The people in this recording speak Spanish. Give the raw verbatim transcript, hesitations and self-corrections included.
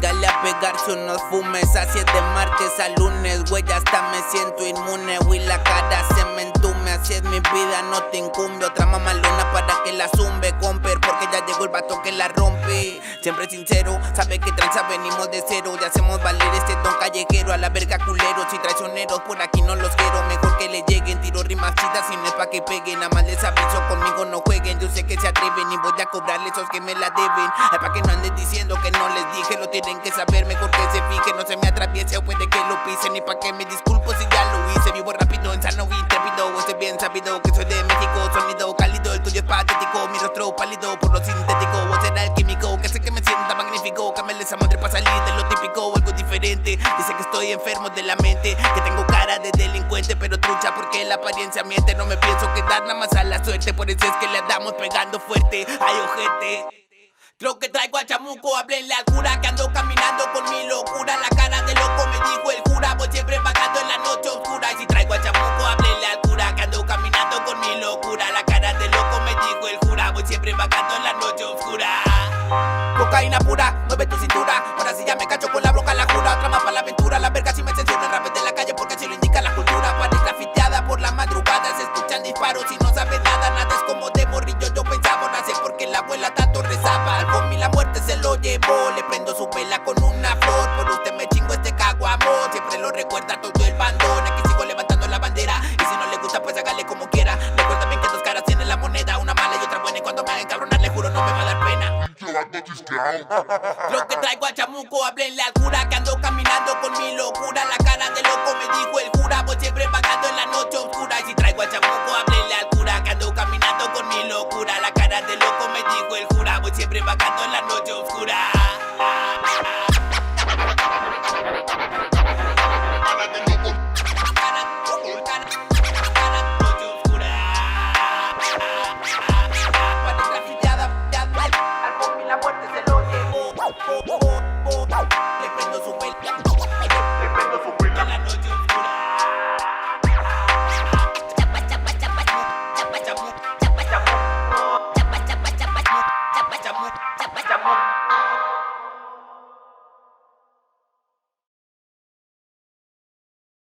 Dígale a pegarse unos fumes a siete martes a lunes. Güey, hasta me siento inmune, güey, la cara se me entume. Así es mi vida, no te incumbe. Otra mamalona para que la zumbe, comper, porque ya llegó el vato que la rompe. Siempre sincero, sabe que tranza venimos de cero. Ya hacemos valer este don callejero. A la verga culeros y traicioneros, por aquí no los quiero. Mejor que le lleguen, tiro rimas chidas y no es pa' que peguen. Nada más les aviso, conmigo no jueguen. Yo sé que se atreven y voy a cobrarles esos que me la deben. Es pa' que no anden diciendo que no les dije. Lo tienen que saber, mejor que se fije. No se me atraviese o puede que lo pisen. Y pa' que me disculpo si ya lo hice. Vivo rápido, insano, intrépido. Estoy bien sabido que soy de México. Sonido cálido, el tuyo es patético. Mi rostro pálido por lo sintético. Vos será el químico que hace que me sienta magnífico. Cámbiale esa madre pa' salir de lo típico. Algo diferente. Dice que estoy enfermo de la mente, que tengo cara de delincuente, pero trucha porque la apariencia miente. No me pienso quedar nada más a la suerte. Por eso es que le andamos pegando fuerte. Ay, ojete. Lo que traigo al chamuco, háblenle al cura que ando caminando con mi locura. La cara de loco me dijo el cura, voy siempre vagando en la noche oscura. Y si traigo al chamuco, háblenle al cura que ando caminando con mi locura. La cara de loco me dijo el cura, voy siempre vagando en la noche oscura. Cocaína pura, mueve tu cintura. Ahora sí ya me cacho con la broca, la jura. Otra más para la aventura, la verga si me censura. El rap de la calle porque así lo indica la cultura. Pared grafiteada por la madrugada, se escuchan disparos y no sabes nada. Nada es como de morrillo, yo pensaba nacer porque la abuela tanto rezaba. Al con mi la muerte se lo llevó, le prendo su vela con una flor. Por usted me chingo este caguamón, siempre lo recuerda todo el bandón. Aquí sigo levantando la bandera y si no le gusta pues hágale como quiera. Recuerda bien que dos caras tiene la moneda, una mala y otra buena. Y cuando me haga encabronar le juro no me va a dar pena. Lo que traigo al chamuco, háblenle al cura que ando caminando con mi locura. La cara de loco me dijo el cura, voy siempre vagando en la noche oscura. Y si traigo al chamuco, háblenle al cura que ando caminando con mi locura. La cara de loco me dijo el cura, voy siempre vagando en la noche oscura.